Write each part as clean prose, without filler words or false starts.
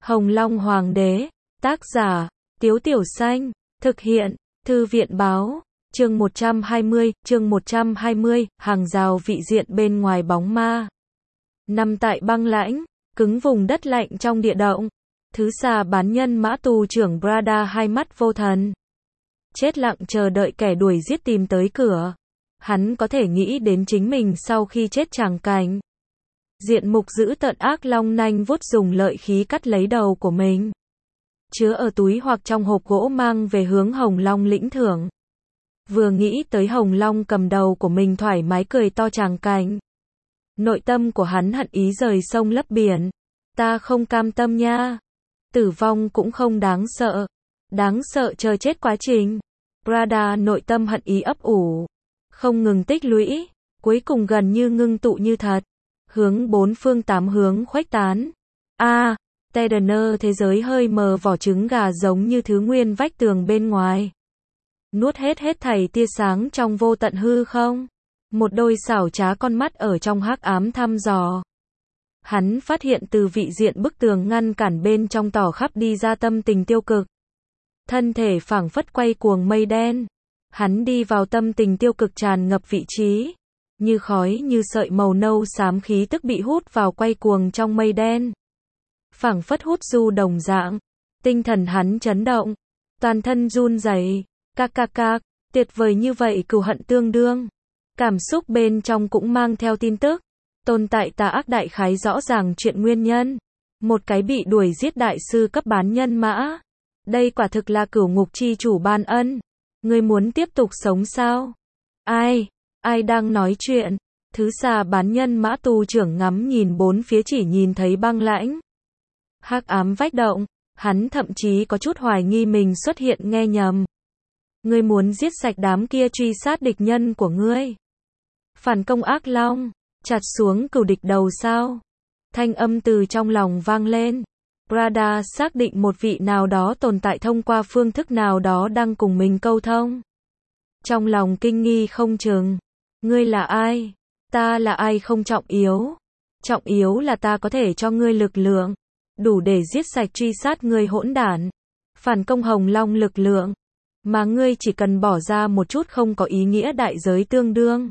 Hồng Long Hoàng đế, tác giả, Tiếu Tiểu Xanh, thực hiện, Thư viện báo, chương 120, hàng rào vị diện bên ngoài bóng ma. Nằm tại băng lãnh, cứng vùng đất lạnh trong địa động, thứ xà bán nhân mã tù trưởng Brada hai mắt vô thần. Chết lặng chờ đợi kẻ đuổi giết tìm tới cửa. Hắn có thể nghĩ đến chính mình sau khi chết tràng cảnh. Diện mục dữ tợn ác long nanh vuốt dùng lợi khí cắt lấy đầu của mình. Chứa ở túi hoặc trong hộp gỗ mang về hướng Hồng Long lĩnh thưởng. Vừa nghĩ tới Hồng Long cầm đầu của mình thoải mái cười to tràng cảnh. Nội tâm của hắn hận ý rời sông lấp biển. Ta không cam tâm nha. Tử vong cũng không đáng sợ. Đáng sợ chờ chết quá trình. Brada nội tâm hận ý ấp ủ. Không ngừng tích lũy. Cuối cùng gần như ngưng tụ như thật. Hướng bốn phương tám hướng khuếch tán. Tedener thế giới hơi mờ vỏ trứng gà giống như thứ nguyên vách tường bên ngoài. Nuốt hết thảy tia sáng trong vô tận hư không. Một đôi xảo trá con mắt ở trong hắc ám thăm dò. Hắn phát hiện từ vị diện bức tường ngăn cản bên trong tỏ khắp đi ra tâm tình tiêu cực. Thân thể phảng phất quay cuồng mây đen. Hắn đi vào tâm tình tiêu cực tràn ngập vị trí. Như khói như sợi màu nâu xám khí tức bị hút vào quay cuồng trong mây đen. Phảng phất hút du đồng dạng. Tinh thần hắn chấn động. Toàn thân run rẩy. Tuyệt vời như vậy cừu hận tương đương. Cảm xúc bên trong cũng mang theo tin tức. Tồn tại tà ác đại khái rõ ràng chuyện nguyên nhân. Một cái bị đuổi giết đại sư cấp bán nhân mã. Đây quả thực là cửu ngục chi chủ ban ân. Ngươi muốn tiếp tục sống sao? Ai đang nói chuyện? Thứ xà bán nhân mã tù trưởng ngắm nhìn bốn phía chỉ nhìn thấy băng lãnh. Hắc ám vách động, hắn thậm chí có chút hoài nghi mình xuất hiện nghe nhầm. Ngươi muốn giết sạch đám kia truy sát địch nhân của ngươi. Phản công ác long, chặt xuống cừu địch đầu sao? Thanh âm từ trong lòng vang lên. Brada xác định một vị nào đó tồn tại thông qua phương thức nào đó đang cùng mình câu thông. Trong lòng kinh nghi không chừng. Ngươi là ai? Ta là ai không trọng yếu. Trọng yếu là ta có thể cho ngươi lực lượng. Đủ để giết sạch truy sát ngươi hỗn đản. Phản công Hồng Long lực lượng. Mà ngươi chỉ cần bỏ ra một chút không có ý nghĩa đại giới tương đương.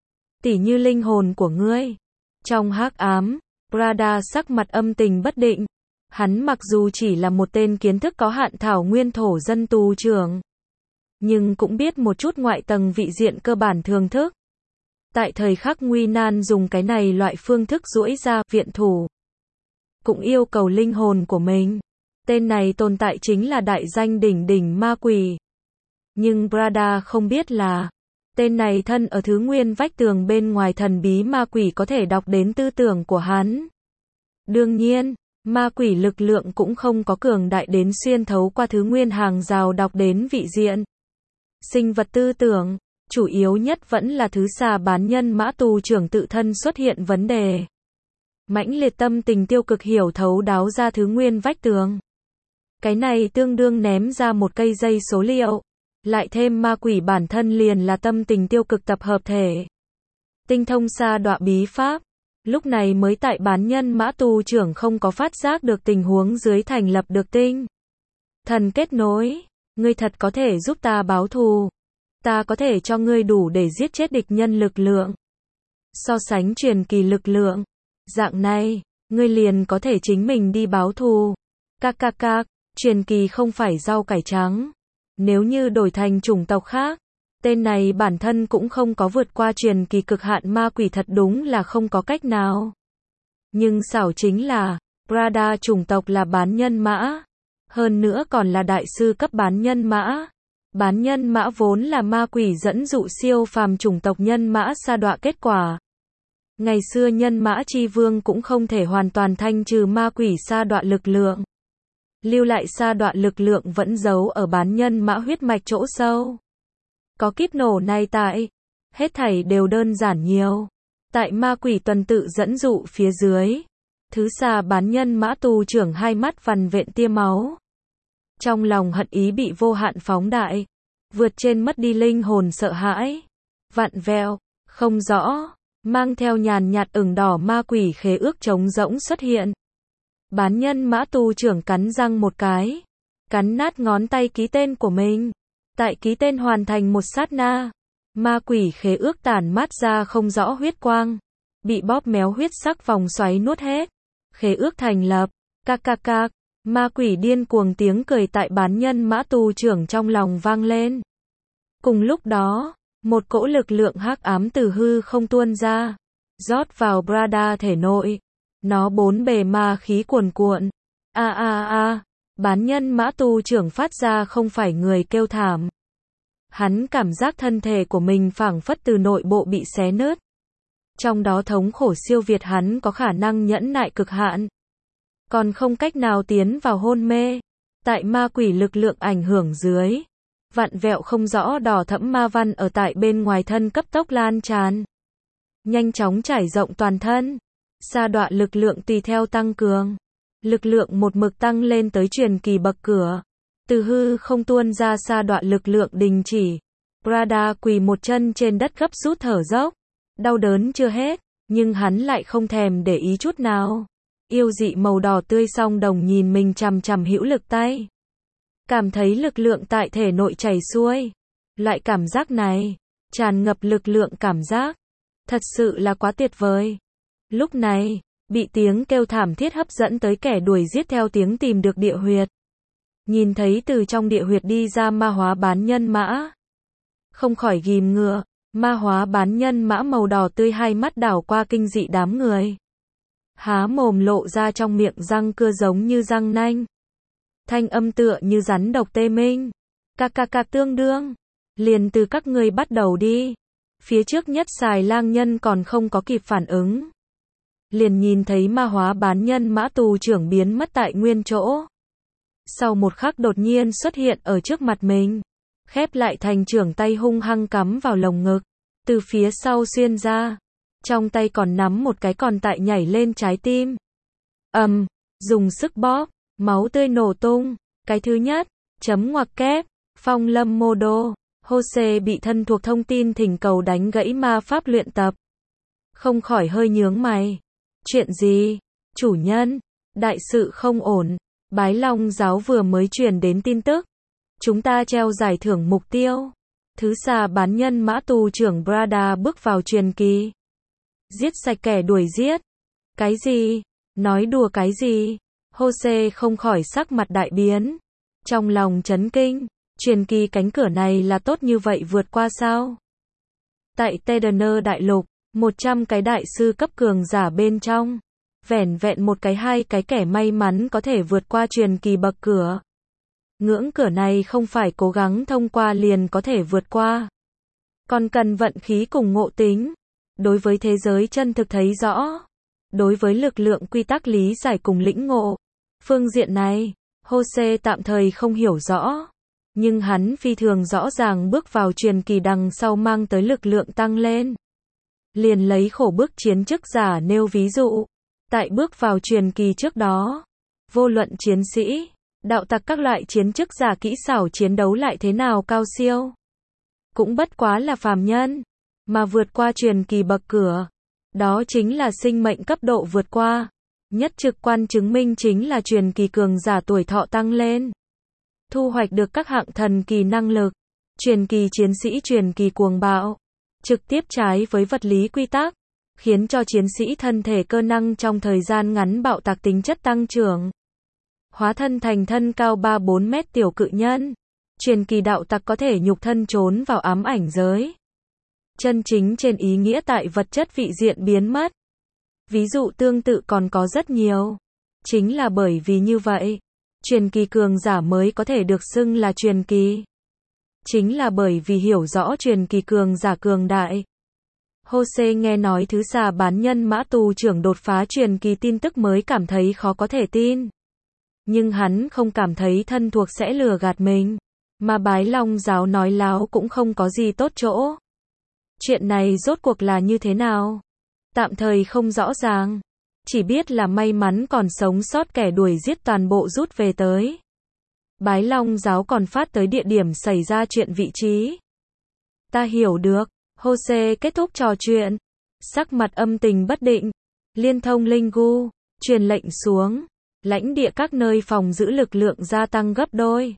Tỉ như linh hồn của ngươi. Trong hắc ám, Brada sắc mặt âm tình bất định. Hắn mặc dù chỉ là một tên kiến thức có hạn thảo nguyên thổ dân tù trưởng. Nhưng cũng biết một chút ngoại tầng vị diện cơ bản thường thức. Tại thời khắc nguy nan dùng cái này loại phương thức duỗi ra viện thủ. Cũng yêu cầu linh hồn của mình. Tên này tồn tại chính là đại danh đỉnh ma quỷ. Nhưng Brada không biết là tên này thân ở thứ nguyên vách tường bên ngoài thần bí ma quỷ có thể đọc đến tư tưởng của hắn. Đương nhiên, ma quỷ lực lượng cũng không có cường đại đến xuyên thấu qua thứ nguyên hàng rào đọc đến vị diện. Sinh vật tư tưởng, chủ yếu nhất vẫn là thứ xà bán nhân mã tù trưởng tự thân xuất hiện vấn đề. Mãnh liệt tâm tình tiêu cực hiểu thấu đáo ra thứ nguyên vách tường. Cái này tương đương ném ra một cây dây số liệu. Lại thêm ma quỷ bản thân liền là tâm tình tiêu cực tập hợp thể. Tinh thông sa đọa bí pháp. Lúc này mới tại bán nhân mã tù trưởng không có phát giác được tình huống dưới thành lập được tinh thần kết nối. Ngươi thật có thể giúp ta báo thù. Ta có thể cho ngươi đủ để giết chết địch nhân lực lượng. So sánh truyền kỳ lực lượng. Dạng này, ngươi liền có thể chính mình đi báo thù. Truyền kỳ không phải rau cải trắng. Nếu như đổi thành chủng tộc khác, tên này bản thân cũng không có vượt qua truyền kỳ cực hạn ma quỷ thật đúng là không có cách nào. Nhưng xảo chính là, Brada chủng tộc là bán nhân mã. Hơn nữa còn là đại sư cấp bán nhân mã. Bán nhân mã vốn là ma quỷ dẫn dụ siêu phàm chủng tộc nhân mã sa đọa kết quả. Ngày xưa nhân mã chi vương cũng không thể hoàn toàn thanh trừ ma quỷ sa đọa lực lượng. Lưu lại sa đọa lực lượng vẫn giấu ở bán nhân mã huyết mạch chỗ sâu. Có kiếp nổ này tại, hết thảy đều đơn giản nhiều. Tại ma quỷ tuần tự dẫn dụ phía dưới, thứ xà bán nhân mã tù trưởng hai mắt vằn vện tia máu. Trong lòng hận ý bị vô hạn phóng đại, vượt trên mất đi linh hồn sợ hãi, vặn vẹo, không rõ, mang theo nhàn nhạt ửng đỏ ma quỷ khế ước trống rỗng xuất hiện. Bán nhân mã tù trưởng cắn răng một cái, cắn nát ngón tay ký tên của mình. Tại ký tên hoàn thành một sát na, ma quỷ khế ước tản mát ra không rõ huyết quang, bị bóp méo huyết sắc vòng xoáy nuốt hết. Khế ước thành lập. Cạc cạc cạc, ma quỷ điên cuồng tiếng cười tại bán nhân mã tù trưởng trong lòng vang lên. Cùng lúc đó, một cỗ lực lượng hắc ám từ hư không tuôn ra, rót vào Brada thể nội. Nó bốn bề ma khí cuồn cuộn. Bán nhân mã tù trưởng phát ra không phải người kêu thảm. Hắn cảm giác thân thể của mình phảng phất từ nội bộ bị xé nứt. Trong đó thống khổ siêu việt hắn có khả năng nhẫn nại cực hạn. Còn không cách nào tiến vào hôn mê. Tại ma quỷ lực lượng ảnh hưởng dưới, vặn vẹo không rõ đỏ thẫm ma văn ở tại bên ngoài thân cấp tốc lan tràn, nhanh chóng trải rộng toàn thân. Sa đọa lực lượng tùy theo tăng cường. Lực lượng một mực tăng lên tới truyền kỳ bậc cửa. Từ hư không tuôn ra sa đọa lực lượng đình chỉ. Brada quỳ một chân trên đất gấp rút thở dốc. Đau đớn chưa hết, nhưng hắn lại không thèm để ý chút nào. Yêu dị màu đỏ tươi song đồng nhìn mình chằm chằm hữu lực tay. Cảm thấy lực lượng tại thể nội chảy xuôi. Loại cảm giác này, tràn ngập lực lượng cảm giác. Thật sự là quá tuyệt vời. Lúc này, bị tiếng kêu thảm thiết hấp dẫn tới kẻ đuổi giết theo tiếng tìm được địa huyệt. Nhìn thấy từ trong địa huyệt đi ra ma hóa bán nhân mã. Không khỏi ghim ngựa, ma hóa bán nhân mã màu đỏ tươi hai mắt đảo qua kinh dị đám người. Há mồm lộ ra trong miệng răng cưa giống như răng nanh. Thanh âm tựa như rắn độc tê minh. Cạc cạc cạc tương đương. Liền từ các ngươi bắt đầu đi. Phía trước nhất xài lang nhân còn không có kịp phản ứng. Liền nhìn thấy ma hóa bán nhân mã tù trưởng biến mất tại nguyên chỗ. Sau một khắc đột nhiên xuất hiện ở trước mặt mình. Khép lại thành trưởng tay hung hăng cắm vào lồng ngực. Từ phía sau xuyên ra. Trong tay còn nắm một cái còn tại nhảy lên trái tim. Dùng sức bóp, máu tươi nổ tung. Cái thứ nhất, chấm ngoặc kép, Phong Lâm Mô Đô. Jose bị thân thuộc thông tin thỉnh cầu đánh gãy ma pháp luyện tập. Không khỏi hơi nhướng mày. Chuyện gì? Chủ nhân, đại sự không ổn. Bái Long giáo vừa mới truyền đến tin tức. Chúng ta treo giải thưởng mục tiêu. Thứ xà bán nhân mã tù trưởng Brada bước vào truyền kỳ. Giết sạch kẻ đuổi giết. Cái gì? Nói đùa cái gì? Jose không khỏi sắc mặt đại biến. Trong lòng chấn kinh. Truyền kỳ cánh cửa này là tốt như vậy vượt qua sao? Tại Tedener đại lục, 100 cái đại sư cấp cường giả bên trong. Vẻn vẹn một cái hai cái kẻ may mắn có thể vượt qua truyền kỳ bậc cửa. Ngưỡng cửa này không phải cố gắng thông qua liền có thể vượt qua. Còn cần vận khí cùng ngộ tính. Đối với thế giới chân thực thấy rõ. Đối với lực lượng quy tắc lý giải cùng lĩnh ngộ. Phương diện này, Jose tạm thời không hiểu rõ. Nhưng hắn phi thường rõ ràng bước vào truyền kỳ đằng sau mang tới lực lượng tăng lên. Liền lấy khổ bức chiến chức giả nêu ví dụ. Tại bước vào truyền kỳ trước đó, vô luận chiến sĩ, đạo tặc các loại chiến chức giả kỹ xảo chiến đấu lại thế nào cao siêu. Cũng bất quá là phàm nhân, mà vượt qua truyền kỳ bậc cửa. Đó chính là sinh mệnh cấp độ vượt qua. Nhất trực quan chứng minh chính là truyền kỳ cường giả tuổi thọ tăng lên. Thu hoạch được các hạng thần kỳ năng lực. Truyền kỳ chiến sĩ truyền kỳ cuồng bạo. Trực tiếp trái với vật lý quy tắc. Khiến cho chiến sĩ thân thể cơ năng trong thời gian ngắn bạo tạc tính chất tăng trưởng. Hóa thân thành thân cao 3-4 mét tiểu cự nhân. Truyền kỳ đạo tặc có thể nhục thân trốn vào ám ảnh giới. Chân chính trên ý nghĩa tại vật chất vị diện biến mất. Ví dụ tương tự còn có rất nhiều. Chính là bởi vì như vậy, truyền kỳ cường giả mới có thể được xưng là truyền kỳ. Chính là bởi vì hiểu rõ truyền kỳ cường giả cường đại. Jose nghe nói thứ xà bán nhân mã tù trưởng đột phá truyền kỳ tin tức mới cảm thấy khó có thể tin. Nhưng hắn không cảm thấy thân thuộc sẽ lừa gạt mình. Mà Bái Long giáo nói láo cũng không có gì tốt chỗ. Chuyện này rốt cuộc là như thế nào? Tạm thời không rõ ràng. Chỉ biết là may mắn còn sống sót kẻ đuổi giết toàn bộ rút về tới. Bái Long giáo còn phát tới địa điểm xảy ra chuyện vị trí. Ta hiểu được. Jose kết thúc trò chuyện. Sắc mặt âm tình bất định. Liên thông linh gu. Truyền lệnh xuống. lãnh địa các nơi phòng giữ lực lượng gia tăng gấp đôi.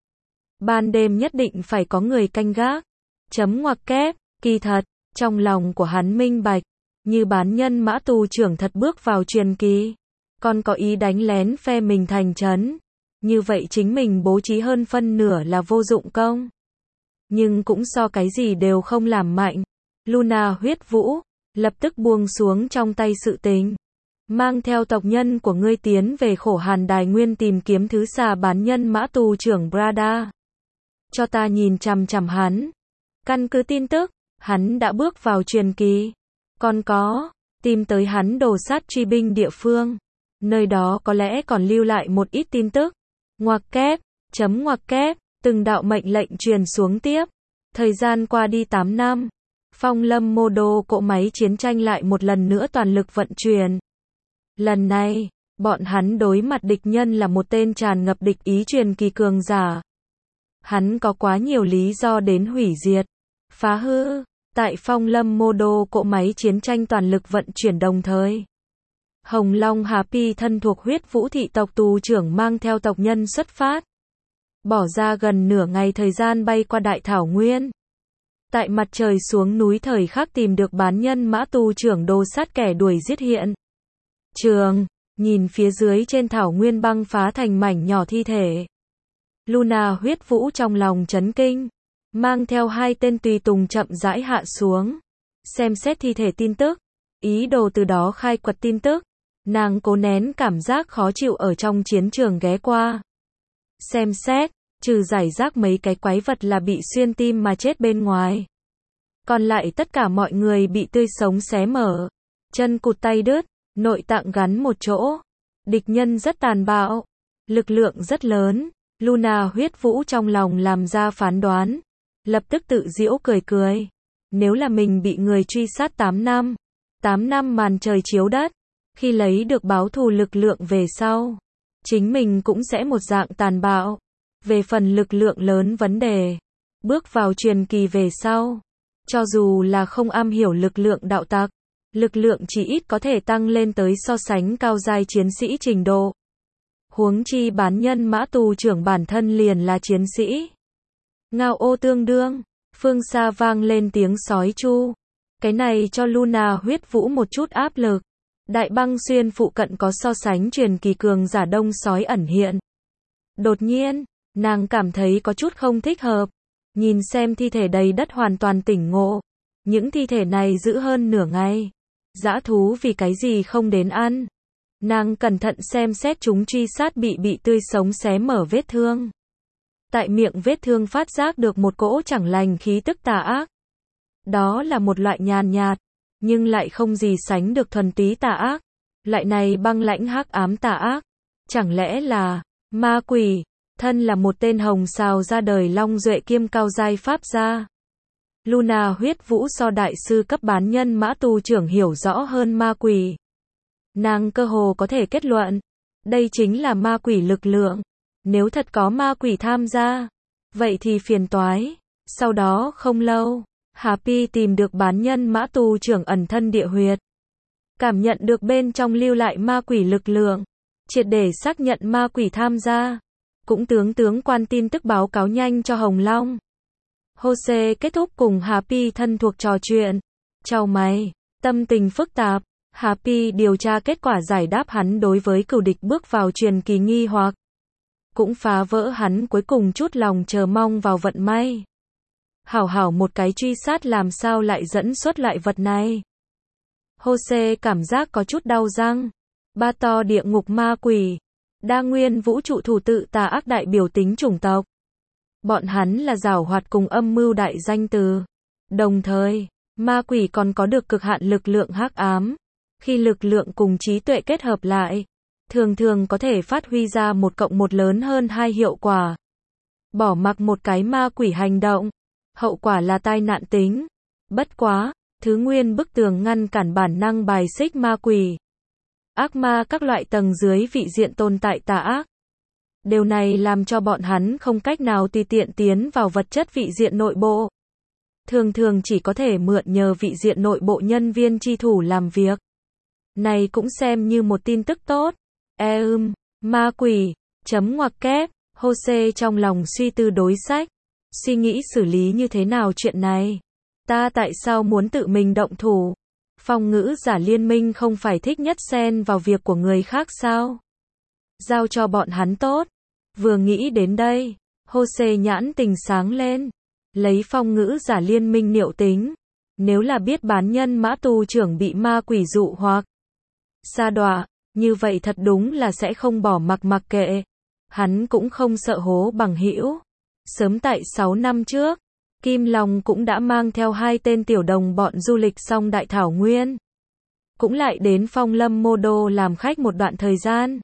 Ban đêm nhất định phải có người canh gác. Chấm ngoặc kép, kỳ thật, trong lòng của hắn minh bạch, như bán nhân mã tù trưởng thật bước vào truyền kỳ, còn có ý đánh lén phe mình thành trấn. Như vậy chính mình bố trí hơn phân nửa là vô dụng công. Nhưng cũng so cái gì đều không làm mạnh. Luna huyết vũ, lập tức buông xuống trong tay sự tình. Mang theo tộc nhân của ngươi tiến về khổ hàn đài nguyên tìm kiếm thứ xà bán nhân mã tù trưởng Brada. Cho ta nhìn chằm chằm hắn. Căn cứ tin tức, hắn đã bước vào truyền kỳ. Còn có, tìm tới hắn đồ sát truy binh địa phương. Nơi đó có lẽ còn lưu lại một ít tin tức. Ngoặc kép, chấm ngoặc kép, từng đạo mệnh lệnh truyền xuống tiếp. Thời gian qua đi 8 năm. Phong lâm mô đô cỗ máy chiến tranh lại một lần nữa toàn lực vận chuyển. Lần này, bọn hắn đối mặt địch nhân là một tên tràn ngập địch ý truyền kỳ cường giả. Hắn có quá nhiều lý do đến hủy diệt, phá hư. Tại phong lâm mô đô cỗ máy chiến tranh toàn lực vận chuyển đồng thời. Hồng Long Happy thân thuộc huyết vũ thị tộc tù trưởng mang theo tộc nhân xuất phát. Bỏ ra gần nửa ngày thời gian bay qua đại thảo nguyên. Tại mặt trời xuống núi thời khắc tìm được bán nhân mã tù trưởng đồ sát kẻ đuổi giết hiện. Trường, nhìn phía dưới trên thảo nguyên băng phá thành mảnh nhỏ thi thể. Luna huyết vũ trong lòng chấn kinh. Mang theo 2 tên tùy tùng chậm rãi hạ xuống. Xem xét thi thể tin tức. Ý đồ từ đó khai quật tin tức. Nàng cố nén cảm giác khó chịu ở trong chiến trường ghé qua. Xem xét, trừ giải rác mấy cái quái vật là bị xuyên tim mà chết bên ngoài. Còn lại tất cả mọi người bị tươi sống xé mở. Chân cụt tay đứt, nội tạng gắn một chỗ. Địch nhân rất tàn bạo. Lực lượng rất lớn. Luna huyết vũ trong lòng làm ra phán đoán. Lập tức tự giễu cười cười. Nếu là mình bị người truy sát 8 năm. 8 năm màn trời chiếu đất. Khi lấy được báo thù lực lượng về sau. Chính mình cũng sẽ một dạng tàn bạo. Về phần lực lượng lớn vấn đề. Bước vào truyền kỳ về sau. Cho dù là không am hiểu lực lượng đạo tặc. Lực lượng chỉ ít có thể tăng lên tới so sánh cao giai chiến sĩ trình độ. Huống chi bán nhân mã tù trưởng bản thân liền là chiến sĩ. Ngao ô tương đương, phương xa vang lên tiếng sói chu. Cái này cho Luna huyết vũ một chút áp lực. Đại băng xuyên phụ cận có so sánh truyền kỳ cường giả đông sói ẩn hiện. Đột nhiên, nàng cảm thấy có chút không thích hợp. Nhìn xem thi thể đầy đất hoàn toàn tỉnh ngộ. Những thi thể này giữ hơn nửa ngày. Dã thú vì cái gì không đến ăn. Nàng cẩn thận xem xét chúng truy sát bị tươi sống xé mở vết thương. Tại miệng vết thương phát giác được một cỗ chẳng lành khí tức tà ác. Đó là một loại nhàn nhạt, nhưng lại không gì sánh được thuần túy tà ác. Loại này băng lãnh hắc ám tà ác. Chẳng lẽ là ma quỷ, thân là một tên hồng xào ra đời long duệ kiêm cao giai pháp gia. Luna huyết vũ so đại sư cấp bán nhân mã tù trưởng hiểu rõ hơn ma quỷ. Nàng cơ hồ có thể kết luận, đây chính là ma quỷ lực lượng. Nếu thật có ma quỷ tham gia, vậy thì phiền toái. Sau đó không lâu, Happy tìm được bán nhân mã tù trưởng ẩn thân địa huyệt. Cảm nhận được bên trong lưu lại ma quỷ lực lượng. Triệt để xác nhận ma quỷ tham gia. Cũng tướng quan tin tức báo cáo nhanh cho Hồng Long. Jose kết thúc cùng Happy thân thuộc trò chuyện. Chào mày, tâm tình phức tạp. Happy điều tra kết quả giải đáp hắn đối với cửu địch bước vào truyền kỳ nghi hoặc. Cũng phá vỡ hắn cuối cùng chút lòng chờ mong vào vận may. Hảo một cái truy sát làm sao lại dẫn xuất lại vật này. Jose cảm giác có chút đau răng. Ba to địa ngục ma quỷ. Đa nguyên vũ trụ thủ tự tà ác đại biểu tính chủng tộc. Bọn hắn là giảo hoạt cùng âm mưu đại danh từ. Đồng thời, ma quỷ còn có được cực hạn lực lượng hắc ám. Khi lực lượng cùng trí tuệ kết hợp lại, thường có thể phát huy ra 1+1 lớn hơn 2 hiệu quả. Bỏ mặc một cái ma quỷ hành động, hậu quả là tai nạn tính. Bất quá, thứ nguyên bức tường ngăn cản bản năng bài xích ma quỷ. Ác ma các loại tầng dưới vị diện tồn tại tà ác. Điều này làm cho bọn hắn không cách nào tùy tiện tiến vào vật chất vị diện nội bộ. Thường chỉ có thể mượn nhờ vị diện nội bộ nhân viên chi thủ làm việc. Này cũng xem như một tin tức tốt. Ma quỷ, chấm ngoặc kép, Jose trong lòng suy tư đối sách. Suy nghĩ xử lý như thế nào chuyện này. Ta tại sao muốn tự mình động thủ? Phong ngữ giả liên minh không phải thích nhất xen vào việc của người khác sao? Giao cho bọn hắn tốt. Vừa nghĩ đến đây, Jose nhãn tình sáng lên. Lấy phong ngữ giả liên minh liệu tính. Nếu là biết bán nhân mã tù trưởng bị ma quỷ dụ hoặc sa đọa, như vậy thật đúng là sẽ không bỏ mặc kệ. Hắn cũng không sợ hố bằng hữu. Sớm tại 6 năm trước, Kim Long cũng đã mang theo 2 tên tiểu đồng bọn du lịch xong Đại Thảo Nguyên. Cũng lại đến Phong Lâm Mô Đô làm khách một đoạn thời gian.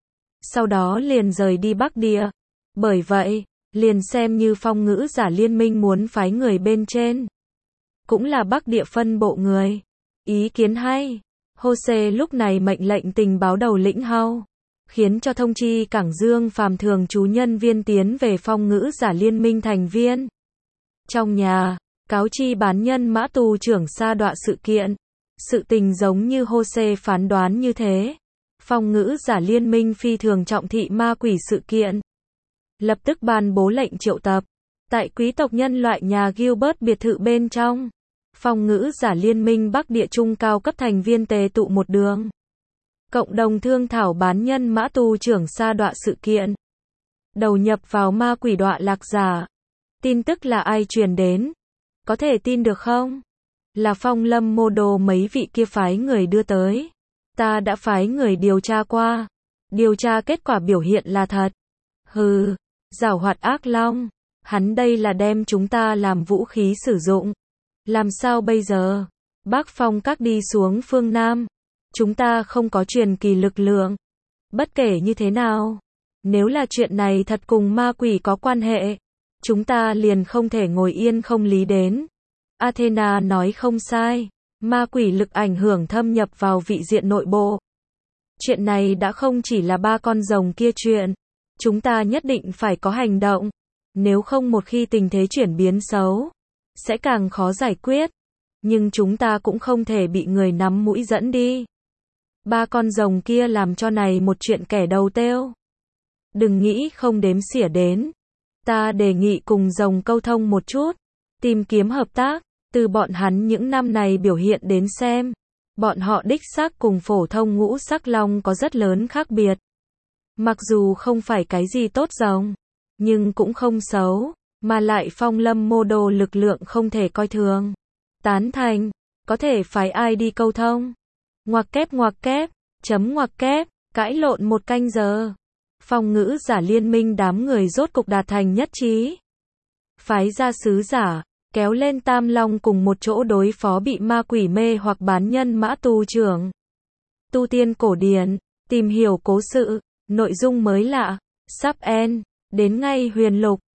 Sau đó liền rời đi Bắc Địa. Bởi vậy, liền xem như phong ngữ giả liên minh muốn phái người bên trên. Cũng là Bắc Địa phân bộ người. Ý kiến hay. Jose lúc này mệnh lệnh tình báo đầu lĩnh Hao. Khiến cho thông chi Cảng Dương phàm thường trú nhân viên tiến về phong ngữ giả liên minh thành viên. Trong nhà, cáo chi bán nhân mã tù trưởng sa đọa sự kiện. Sự tình giống như Jose phán đoán như thế. Phong ngữ giả liên minh phi thường trọng thị ma quỷ sự kiện. Lập tức ban bố lệnh triệu tập. Tại quý tộc nhân loại nhà Gilbert biệt thự bên trong. Phong ngữ giả liên minh Bắc Địa Trung cao cấp thành viên tề tụ một đường. Cộng đồng thương thảo bán nhân mã tù trưởng sa đọa sự kiện. Đầu nhập vào ma quỷ đọa lạc giả. Tin tức là ai truyền đến? Có thể tin được không? Là Phong Lâm Mô Đô mấy vị kia phái người đưa tới. Ta đã phái người điều tra qua. Điều tra kết quả biểu hiện là thật. Hừ, giảo hoạt ác long. Hắn đây là đem chúng ta làm vũ khí sử dụng. Làm sao bây giờ? Bác Phong các đi xuống phương Nam. Chúng ta không có truyền kỳ lực lượng. Bất kể như thế nào. Nếu là chuyện này thật cùng ma quỷ có quan hệ. Chúng ta liền không thể ngồi yên không lý đến. Athena nói không sai. Ma quỷ lực ảnh hưởng thâm nhập vào vị diện nội bộ. Chuyện này đã không chỉ là 3 con rồng kia chuyện. Chúng ta nhất định phải có hành động. Nếu không một khi tình thế chuyển biến xấu, sẽ càng khó giải quyết. Nhưng chúng ta cũng không thể bị người nắm mũi dẫn đi. 3 con rồng kia làm cho này một chuyện kẻ đầu têu. Đừng nghĩ không đếm xỉa đến. Ta đề nghị cùng rồng câu thông một chút. Tìm kiếm hợp tác. Từ bọn hắn những năm này biểu hiện đến xem. Bọn họ đích xác cùng phổ thông ngũ sắc long có rất lớn khác biệt. Mặc dù không phải cái gì tốt rồng. Nhưng cũng không xấu. Mà lại Phong Lâm Mô Đô lực lượng không thể coi thường. Tán thành. Có thể phái ai đi câu thông. Ngoặc kép, chấm ngoặc kép, cãi lộn 1 canh giờ. Phong ngữ giả liên minh đám người rốt cục đạt thành nhất trí. Phái ra sứ giả, kéo lên Tam Long cùng một chỗ đối phó bị ma quỷ mê hoặc bán nhân mã tù trưởng. Tu tiên cổ điển, tìm hiểu cố sự, nội dung mới lạ, sắp end, đến ngay huyền lục.